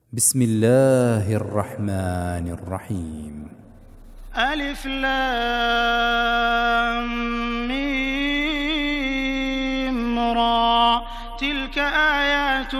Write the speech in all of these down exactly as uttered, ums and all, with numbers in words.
بسم الله الرحمن الرحيم. ألف لام ميم را تلك آيات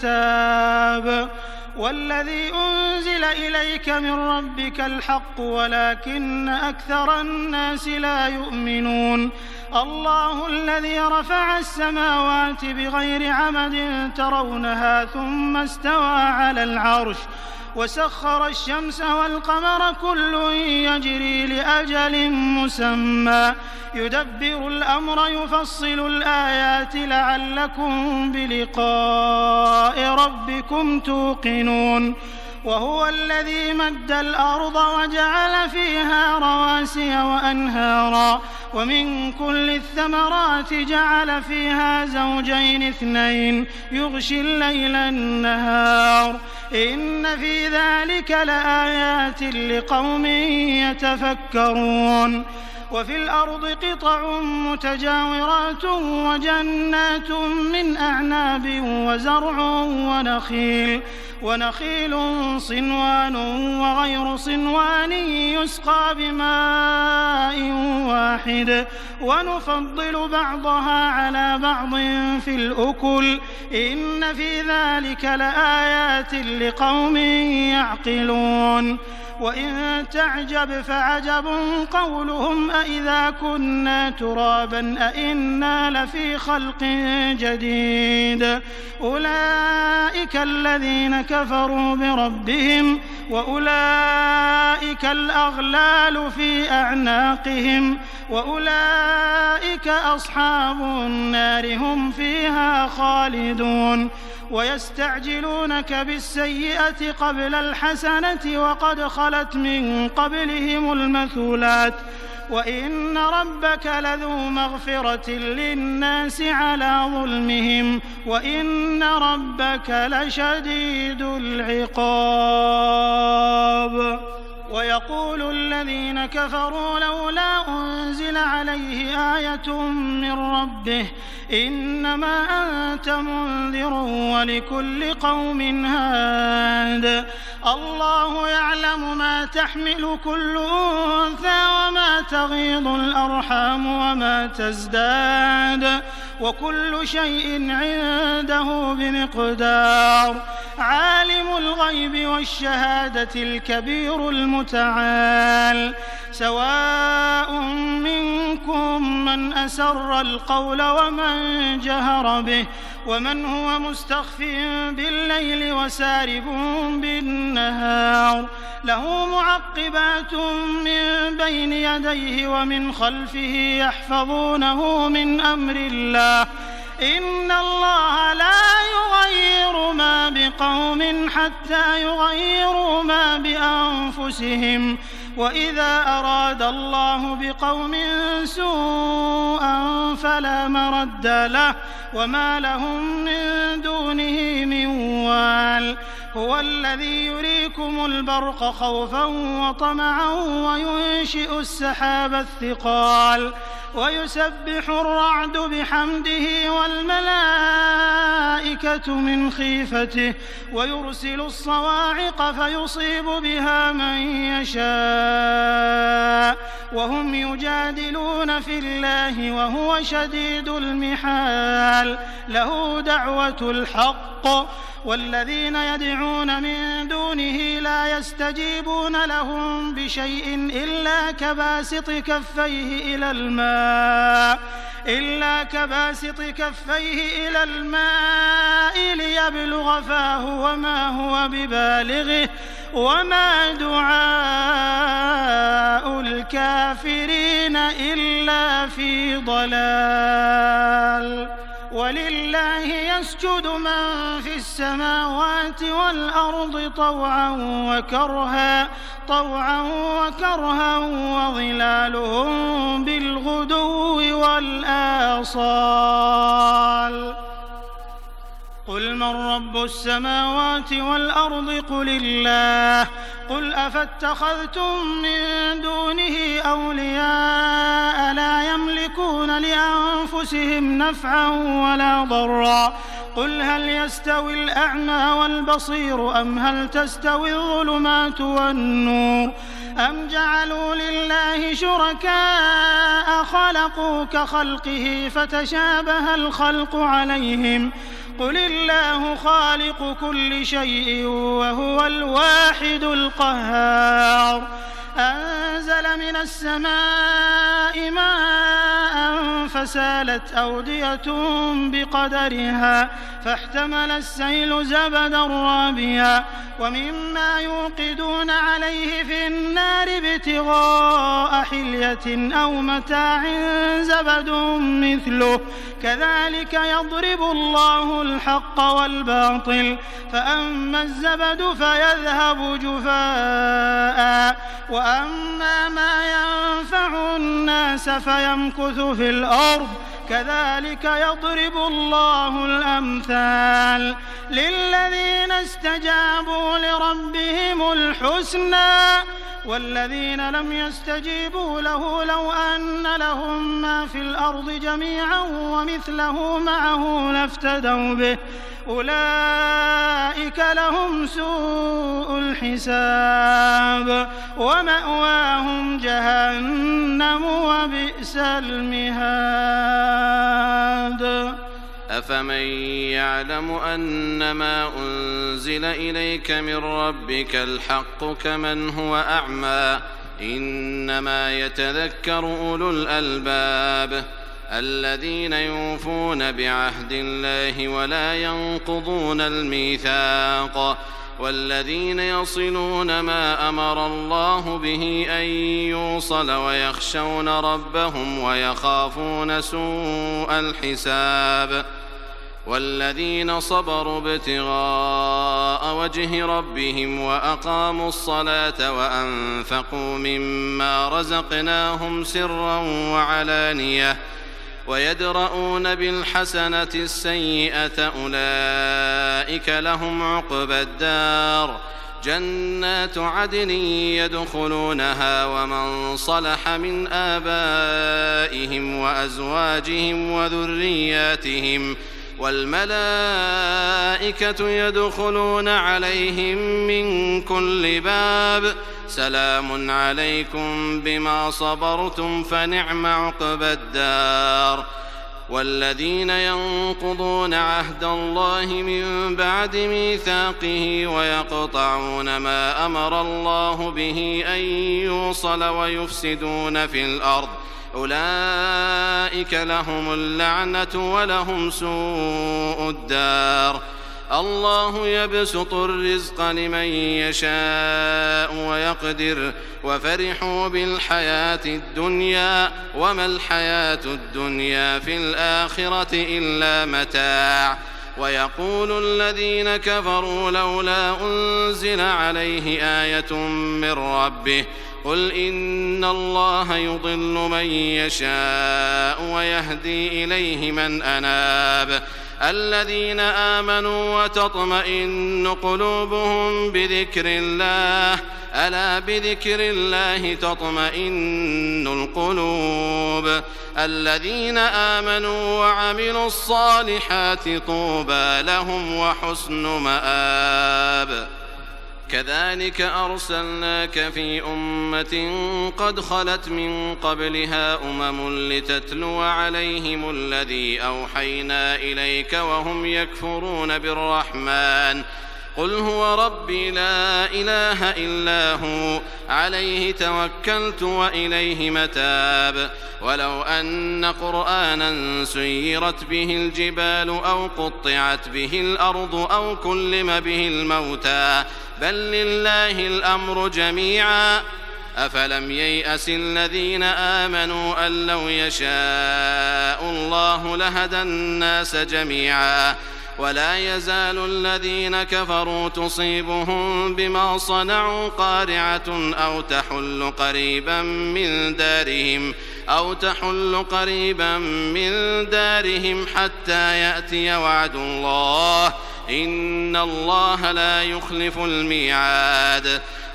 الكتاب والذي أنزل إليك من ربك الحق ولكن أكثر الناس لا يؤمنون. الله الذي رفع السماوات بغير عمد ترونها ثم استوى على العرش وسخر الشمس والقمر كل يجري لأجل مسمى يدبر الأمر يفصل الآيات لعلكم بلقاء ربكم توقنون. وهو الذي مد الأرض وجعل فيها رواسي وأنهارا ومن كل الثمرات جعل فيها زوجين اثنين يغشي الليل النهار إن في ذلك لآيات لقوم يتفكرون. وفي الأرض قطع متجاورات وجنات من أعناب وزرع ونخيل ونخيل صنوان وغير صنوان يسقى بماء واحد ونفضل بعضها على بعض في الأكل إن في ذلك لآيات لقوم يعقلون. وإن تعجب فعجب قولهم أإذا كنا ترابا أإنا لفي خلق جديد أولئك الذين كفروا بربهم وأولئك الأغلال في أعناقهم وأولئك أصحاب النار هم فيها خالدون. ويستعجلونك بالسيئة قبل الحسنة وقد خلت من قبلهم المثلات وإن ربك لذو مغفرة للناس على ظلمهم وإن ربك لشديد العقاب. ويقول الذين كفروا لولا أنزل عليه آية من ربه إنما أنت منذر ولكل قوم هاد. الله يعلم ما تحمل كل أنثى وما تغيض الأرحام وما تزداد وكل شيء عنده بمقدار. عالم الغيب والشهادة الكبير المتعال سواء منكم من أسر القول ومن جهر به ومن هو مستخف بالليل وسارب بالنهار له معقبات من بين يديه ومن خلفه يحفظونه من أمر الله إن الله لا يغير ما بقوم حتى يغيروا ما بأنفسهم وإذا أراد الله بقوم سوءا فلا مرد له وما لهم من دونه من وال. هو الذي يريكم البرق خوفا وطمعا وينشئ السحاب الثقال ويسبح الرعد بحمده والملائكة من خيفته ويرسل الصواعق فيصيب بها من يشاء وهم يجادلون في الله وهو شديد المحال. له دعوة الحق والذين يدعون من دونه لا يستجيبون لهم بشيء إلا كباسط كفيه إلى الماء إلا كباسط كفيه إلى الماء ليبلغ فاه وما هو ببالغه وما دعاء الكافرين إلا في ضلال. ولله يسجد من في السماوات والأرض طوعا وكرها طوعا وكرها وظلالهم بالغدو والآصال. قل من رب السماوات والأرض قل الله قل أفاتخذتم من دونه أولياء لا يملكون لأنفسهم نفعا ولا ضرا قل هل يستوي الأعمى والبصير أم هل تستوي الظلمات والنور أم جعلوا لله شركاء خلقوا كخلقه فتشابه الخلق عليهم قل الله خالق كل شيء وهو الواحد القهار أنزل من السماء ماء فسالت أودية بقدرها فاحتمل السيل زبدا رابيا ومما يوقدون عليه في النار ابتغاء حلية أو متاع زبد مثله كذلك يضرب الله الحق والباطل فأما الزبد فيذهب جفاء وأما ما ينفع الناس فيمكث في الأرض كذلك يضرب الله الأمثال للذين استجابوا لربهم الحسنى والذين لم يستجيبوا له لو أن لهم ما في الأرض جميعا ومثله معه لافتدوا به أولئك لهم سوء الحساب ومأواهم جهنم وبئس المهاد أفمن يعلم أنما أنزل إليك من ربك الحق كمن هو أعمى إنما يتذكر أولو الألباب الذين يوفون بعهد الله ولا ينقضون الميثاق والذين يصلون ما أمر الله به أن يوصل ويخشون ربهم ويخافون سوء الحساب والذين صبروا ابتغاء وجه ربهم وأقاموا الصلاة وأنفقوا مما رزقناهم سرا وعلانية ويدرؤون بالحسنة السيئة أولئك لهم عقبى الدار جنات عدن يدخلونها ومن صلح من آبائهم وأزواجهم وذرياتهم والملائكة يدخلون عليهم من كل باب سلام عليكم بما صبرتم فنعم عقبى الدار والذين ينقضون عهد الله من بعد ميثاقه ويقطعون ما أمر الله به أن يوصل ويفسدون في الأرض أولئك لهم اللعنة ولهم سوء الدار الله يبسط الرزق لمن يشاء ويقدر وفرحوا بالحياة الدنيا وما الحياة الدنيا في الآخرة إلا متاع ويقول الذين كفروا لولا أنزل عليه آية من ربه قل إن الله يضل من يشاء ويهدي إليه من أناب الذين آمنوا وتطمئن قلوبهم بذكر الله ألا بذكر الله تطمئن القلوب الذين آمنوا وعملوا الصالحات طوبى لهم وحسن مآب كذلك أرسلناك في أمة قد خلت من قبلها أمم لتتلو عليهم الذي أوحينا إليك وهم يكفرون بالرحمن قل هو ربي لا إله إلا هو عليه توكلت وإليه متاب ولو أن قرآنا سيرت به الجبال أو قطعت به الأرض أو كلم به الموتى بل لله الأمر جميعا أفلم ييأس الذين آمنوا أن لو يشاء الله لهدى الناس جميعا ولا يزال الذين كفروا تصيبهم بما صنعوا قارعة أو تحل قريبا من دارهم أو تحل قريبا من دارهم حتى يأتي وعد الله إن الله لا يخلف الميعاد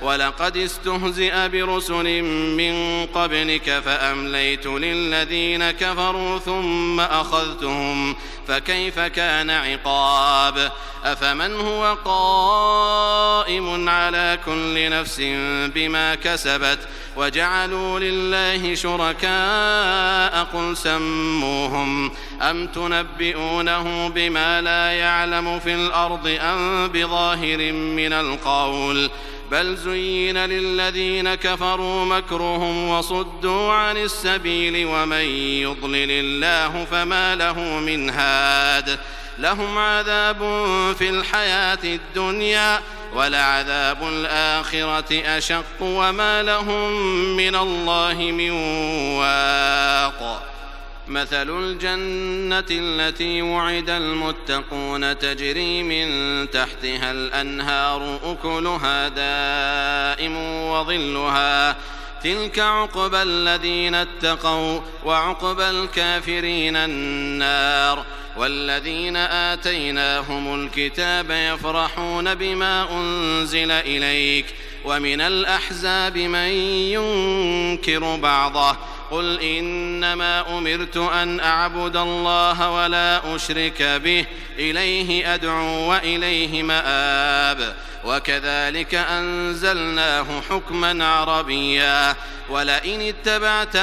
ولقد استهزئ برسل من قبلك فأمليت للذين كفروا ثم أخذتهم فكيف كان عقاب أفمن هو قائم على كل نفس بما كسبت وجعلوا لله شركاء قل سموهم أم تنبئونه بما لا يعلم في الأرض أم بظاهر من القول بل زين للذين كفروا مكرهم وصدوا عن السبيل ومن يضلل الله فما له من هاد لهم عذاب في الحياة الدنيا ولعذاب الآخرة أشق وما لهم من الله من واق مثل الجنة التي وعد المتقون تجري من تحتها الأنهار أكلها دائم وظلها تلك عقبى الذين اتقوا وعقبى الكافرين النار والذين آتيناهم الكتاب يفرحون بما أنزل إليك ومن الأحزاب من ينكر بعضه قل إنما أمرت أن أعبد الله ولا أشرك به إليه أدعو وإليه مآب وكذلك أنزلناه حكما عربيا ولئن اتبعت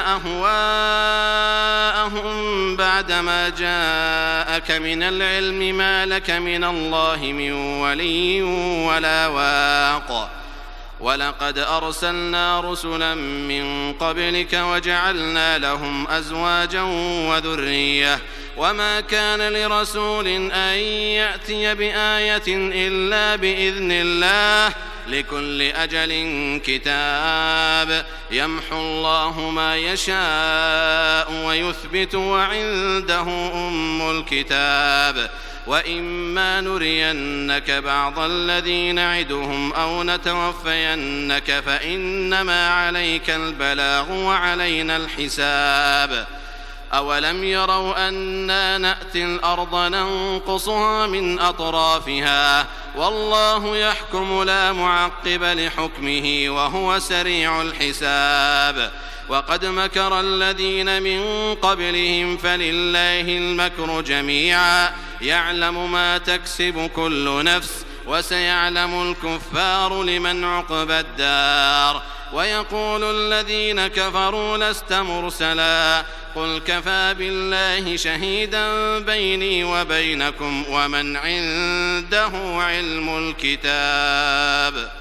أهواءهم بعدما جاءك من العلم ما لك من الله من ولي ولا واق ولقد أرسلنا رسلا من قبلك وجعلنا لهم أزواجا وذرية وما كان لرسول أن يأتي بآية إلا بإذن الله لكل أجل كتاب يمحو الله ما يشاء ويثبت وعنده أم الكتاب وإما نرينك بعض الذي نعدهم أو نتوفينك فإنما عليك البلاغ وعلينا الحساب أولم يروا أنا نأتي الأرض ننقصها من أطرافها والله يحكم لا معقب لحكمه وهو سريع الحساب وقد مكر الذين من قبلهم فلله المكر جميعا يعلم ما تكسب كل نفس وسيعلم الكفار لمن عقبى الدار ويقول الذين كفروا لست مرسلا قل كفى بالله شهيدا بيني وبينكم ومن عنده علم الكتاب